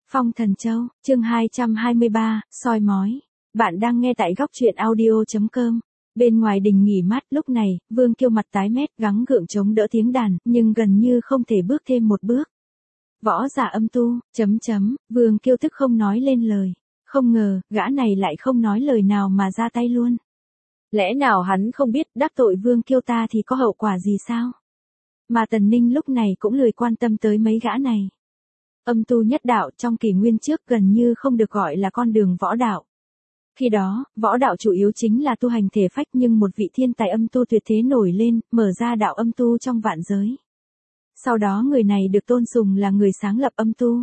Phong Thần Châu, chương 223, soi mói. Bạn đang nghe tại góc truyện audio.com. Bên ngoài đình nghỉ mát lúc này, Vương Kiêu mặt tái mét gắng gượng chống đỡ tiếng đàn, nhưng gần như không thể bước thêm một bước. Võ giả âm tu, Vương Kiêu tức không nói lên lời. Không ngờ, gã này lại không nói lời nào mà ra tay luôn. Lẽ nào hắn không biết đắc tội Vương Kiêu ta thì có hậu quả gì sao? Mà Tần Ninh lúc này cũng lười quan tâm tới mấy gã này. Âm tu nhất đạo trong kỷ nguyên trước gần như không được gọi là con đường võ đạo. Khi đó, võ đạo chủ yếu chính là tu hành thể phách, nhưng một vị thiên tài âm tu tuyệt thế nổi lên, mở ra đạo âm tu trong vạn giới. Sau đó người này được tôn sùng là người sáng lập âm tu.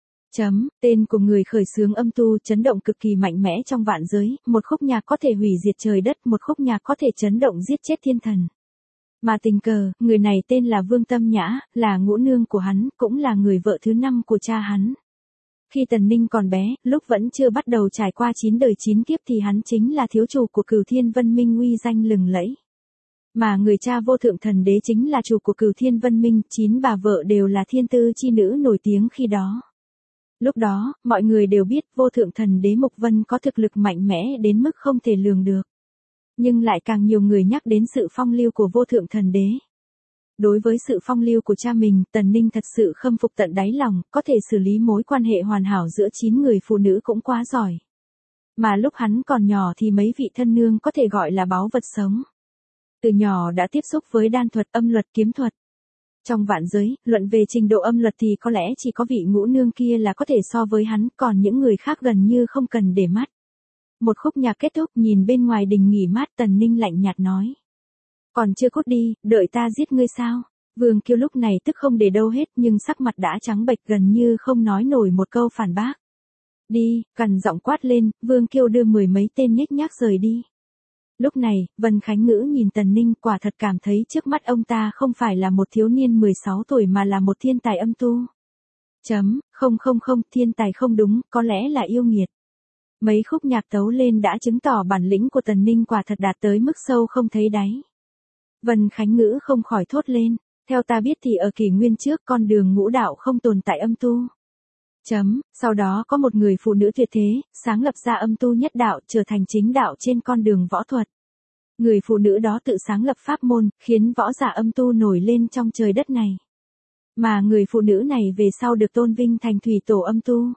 Tên của người khởi xướng âm tu chấn động cực kỳ mạnh mẽ trong vạn giới, một khúc nhạc có thể hủy diệt trời đất, một khúc nhạc có thể chấn động giết chết thiên thần. Mà tình cờ, người này tên là Vương Tâm Nhã, là ngũ nương của hắn, cũng là người vợ thứ 5 của cha hắn. Khi Tần Ninh còn bé, lúc vẫn chưa bắt đầu trải qua 9 đời 9 kiếp thì hắn chính là thiếu chủ của Cửu Thiên Vân Minh uy danh lừng lẫy. Mà người cha vô thượng thần đế chính là chủ của Cửu Thiên Vân Minh, 9 bà vợ đều là thiên tư chi nữ nổi tiếng khi đó. Lúc đó, mọi người đều biết vô thượng thần đế Mục Vân có thực lực mạnh mẽ đến mức không thể lường được. Nhưng lại càng nhiều người nhắc đến sự phong lưu của vô thượng thần đế. Đối với sự phong lưu của cha mình, Tần Ninh thật sự khâm phục tận đáy lòng, có thể xử lý mối quan hệ hoàn hảo giữa 9 người phụ nữ cũng quá giỏi. Mà lúc hắn còn nhỏ thì mấy vị thân nương có thể gọi là báu vật sống. Từ nhỏ đã tiếp xúc với đan thuật, âm luật, kiếm thuật. Trong vạn giới, luận về trình độ âm luật thì có lẽ chỉ có vị ngũ nương kia là có thể so với hắn, còn những người khác gần như không cần để mắt. Một khúc nhạc kết thúc, nhìn bên ngoài đình nghỉ mát, Tần Ninh lạnh nhạt nói. Còn chưa cút đi, đợi ta giết ngươi sao? Vương Kiêu lúc này tức không để đâu hết, nhưng sắc mặt đã trắng bệch gần như không nói nổi một câu phản bác. Đi, cằn giọng quát lên, Vương Kiêu đưa 10 mấy tên nhếch nhác rời đi. Lúc này, Vân Khánh Ngữ nhìn Tần Ninh, quả thật cảm thấy trước mắt ông ta không phải là một thiếu niên 16 tuổi mà là một thiên tài âm tu. Không, thiên tài không đúng, có lẽ là yêu nghiệt. Mấy khúc nhạc tấu lên đã chứng tỏ bản lĩnh của Tần Ninh quả thật đạt tới mức sâu không thấy đáy. Vân Khánh Ngữ không khỏi thốt lên, theo ta biết thì ở kỷ nguyên trước con đường ngũ đạo không tồn tại âm tu. Sau đó có một người phụ nữ tuyệt thế, sáng lập ra âm tu nhất đạo, trở thành chính đạo trên con đường võ thuật. Người phụ nữ đó tự sáng lập pháp môn, khiến võ giả âm tu nổi lên trong trời đất này. Mà người phụ nữ này về sau được tôn vinh thành thủy tổ âm tu.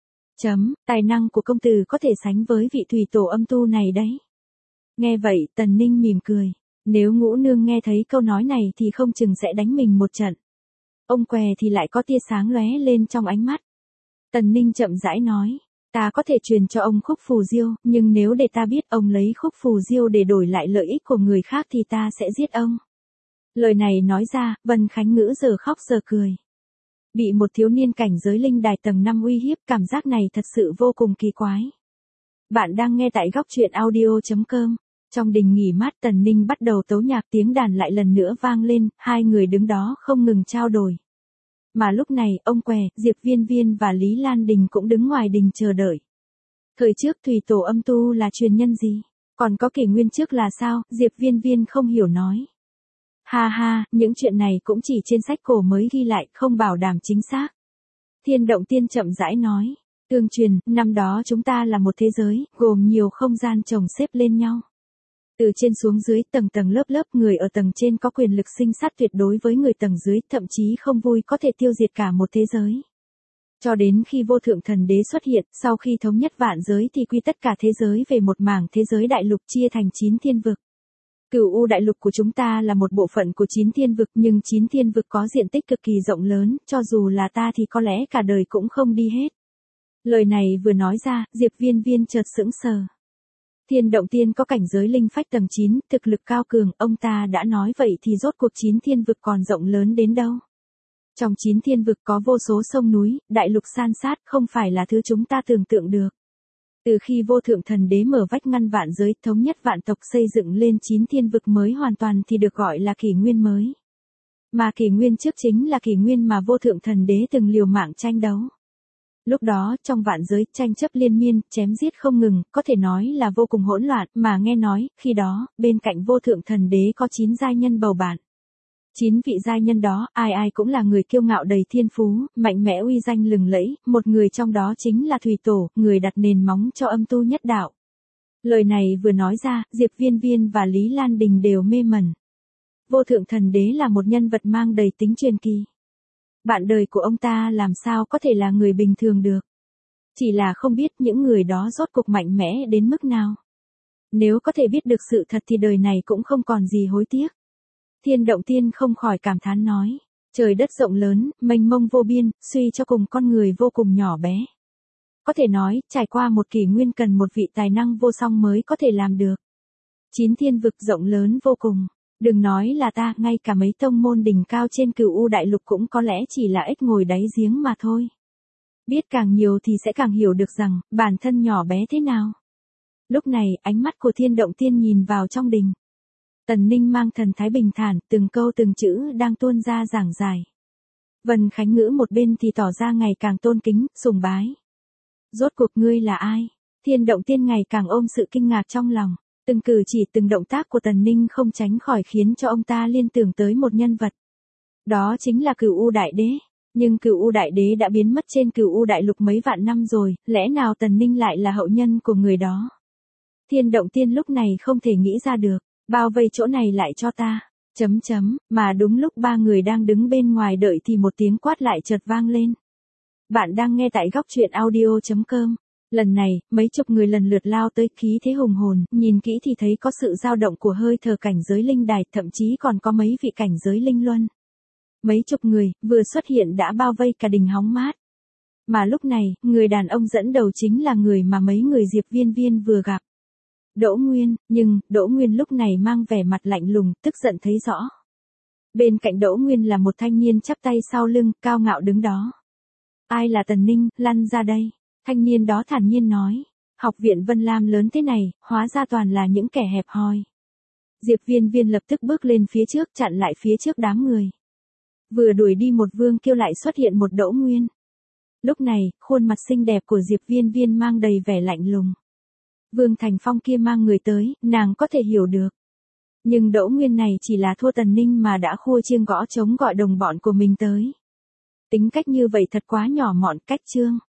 Tài năng của công tử có thể sánh với vị thủy tổ âm tu này đấy. Nghe vậy, Tần Ninh mỉm cười. Nếu ngũ nương nghe thấy câu nói này thì không chừng sẽ đánh mình một trận. Ông què thì lại có tia sáng lóe lên trong ánh mắt. Tần Ninh chậm rãi nói. Ta có thể truyền cho ông khúc phù diêu, nhưng nếu để ta biết ông lấy khúc phù diêu để đổi lại lợi ích của người khác thì ta sẽ giết ông. Lời này nói ra, Vân Khánh Ngữ giờ khóc giờ cười. Bị một thiếu niên cảnh giới linh đài tầng 5 uy hiếp, cảm giác này thật sự vô cùng kỳ quái. Bạn đang nghe tại góc truyện audio.com. Trong đình nghỉ mát, Tần Ninh bắt đầu tấu nhạc, tiếng đàn lại lần nữa vang lên, hai người đứng đó không ngừng trao đổi. Mà lúc này, ông què, Diệp Viên Viên và Lý Lan Đình cũng đứng ngoài đình chờ đợi. Thời trước thủy tổ âm tu là truyền nhân gì? Còn có kỷ nguyên trước là sao? Diệp Viên Viên không hiểu nói. Ha, những chuyện này cũng chỉ trên sách cổ mới ghi lại, không bảo đảm chính xác. Thiên Động Tiên chậm rãi nói. Tương truyền, năm đó chúng ta là một thế giới, gồm nhiều không gian chồng xếp lên nhau. Từ trên xuống dưới, tầng tầng lớp lớp, người ở tầng trên có quyền lực sinh sát tuyệt đối với người tầng dưới, thậm chí không vui có thể tiêu diệt cả một thế giới. Cho đến khi vô thượng thần đế xuất hiện, sau khi thống nhất vạn giới thì quy tất cả thế giới về một mảng thế giới đại lục chia thành 9 thiên vực. Cửu U đại lục của chúng ta là một bộ phận của 9 thiên vực, nhưng 9 thiên vực có diện tích cực kỳ rộng lớn, cho dù là ta thì có lẽ cả đời cũng không đi hết. Lời này vừa nói ra, Diệp Viên Viên chợt sững sờ. Thiên Động Tiên có cảnh giới linh phách tầng 9, thực lực cao cường, ông ta đã nói vậy thì rốt cuộc 9 thiên vực còn rộng lớn đến đâu. Trong 9 thiên vực có vô số sông núi, đại lục san sát, không phải là thứ chúng ta tưởng tượng được. Từ khi vô thượng thần đế mở vách ngăn vạn giới, thống nhất vạn tộc, xây dựng lên 9 thiên vực mới hoàn toàn thì được gọi là kỷ nguyên mới. Mà kỷ nguyên trước chính là kỷ nguyên mà vô thượng thần đế từng liều mạng tranh đấu. Lúc đó, trong vạn giới, tranh chấp liên miên, chém giết không ngừng, có thể nói là vô cùng hỗn loạn, mà nghe nói, khi đó, bên cạnh vô thượng thần đế có 9 giai nhân bầu bạn. 9 vị giai nhân đó, ai ai cũng là người kiêu ngạo đầy thiên phú, mạnh mẽ uy danh lừng lẫy, một người trong đó chính là Thủy Tổ, người đặt nền móng cho âm tu nhất đạo. Lời này vừa nói ra, Diệp Viên Viên và Lý Lan Đình đều mê mẩn. Vô Thượng Thần Đế là một nhân vật mang đầy tính truyền kỳ. Bạn đời của ông ta làm sao có thể là người bình thường được. Chỉ là không biết những người đó rốt cuộc mạnh mẽ đến mức nào. Nếu có thể biết được sự thật thì đời này cũng không còn gì hối tiếc. Thiên Động Tiên không khỏi cảm thán nói. Trời đất rộng lớn, mênh mông vô biên, suy cho cùng con người vô cùng nhỏ bé. Có thể nói, trải qua một kỷ nguyên cần một vị tài năng vô song mới có thể làm được. 9 thiên vực rộng lớn vô cùng. Đừng nói là ta, ngay cả mấy tông môn đỉnh cao trên Cửu U Đại Lục cũng có lẽ chỉ là ếch ngồi đáy giếng mà thôi. Biết càng nhiều thì sẽ càng hiểu được rằng, bản thân nhỏ bé thế nào. Lúc này, ánh mắt của Thiên Động Tiên nhìn vào trong đình. Tần Ninh mang thần thái bình thản, từng câu từng chữ đang tuôn ra giảng giải. Vân Khánh Ngữ một bên thì tỏ ra ngày càng tôn kính, sùng bái. Rốt cuộc ngươi là ai? Thiên Động Tiên ngày càng ôm sự kinh ngạc trong lòng. Từng cử chỉ từng động tác của Tần Ninh không tránh khỏi khiến cho ông ta liên tưởng tới một nhân vật. Đó chính là Cửu U Đại Đế. Nhưng Cửu U Đại Đế đã biến mất trên Cửu U Đại Lục mấy vạn năm rồi, lẽ nào Tần Ninh lại là hậu nhân của người đó? Thiên Động Tiên lúc này không thể nghĩ ra được, bao vây chỗ này lại cho ta. Mà đúng lúc ba người đang đứng bên ngoài đợi thì một tiếng quát lại chợt vang lên. Bạn đang nghe tại góc truyện audio.com. Lần này, mấy chục người lần lượt lao tới, khí thế hùng hồn, nhìn kỹ thì thấy có sự dao động của hơi thở cảnh giới linh đài, thậm chí còn có mấy vị cảnh giới linh luân. Mấy chục người, vừa xuất hiện đã bao vây cả đình hóng mát. Mà lúc này, người đàn ông dẫn đầu chính là người mà mấy người Diệp Viên Viên vừa gặp. Đỗ Nguyên, nhưng, Đỗ Nguyên lúc này mang vẻ mặt lạnh lùng, tức giận thấy rõ. Bên cạnh Đỗ Nguyên là một thanh niên chắp tay sau lưng, cao ngạo đứng đó. Ai là Tần Ninh, lăn ra đây. Thanh niên đó thản nhiên nói, học viện Vân Lam lớn thế này, hóa ra toàn là những kẻ hẹp hòi. Diệp Viên Viên lập tức bước lên phía trước chặn lại phía trước đám người. Vừa đuổi đi một Vương Kiêu lại xuất hiện một Đỗ Nguyên. Lúc này, khuôn mặt xinh đẹp của Diệp Viên Viên mang đầy vẻ lạnh lùng. Vương Thành Phong kia mang người tới, nàng có thể hiểu được. Nhưng Đỗ Nguyên này chỉ là thua Tần Ninh mà đã khua chiêng gõ trống gọi đồng bọn của mình tới. Tính cách như vậy thật quá nhỏ mọn, cách trương.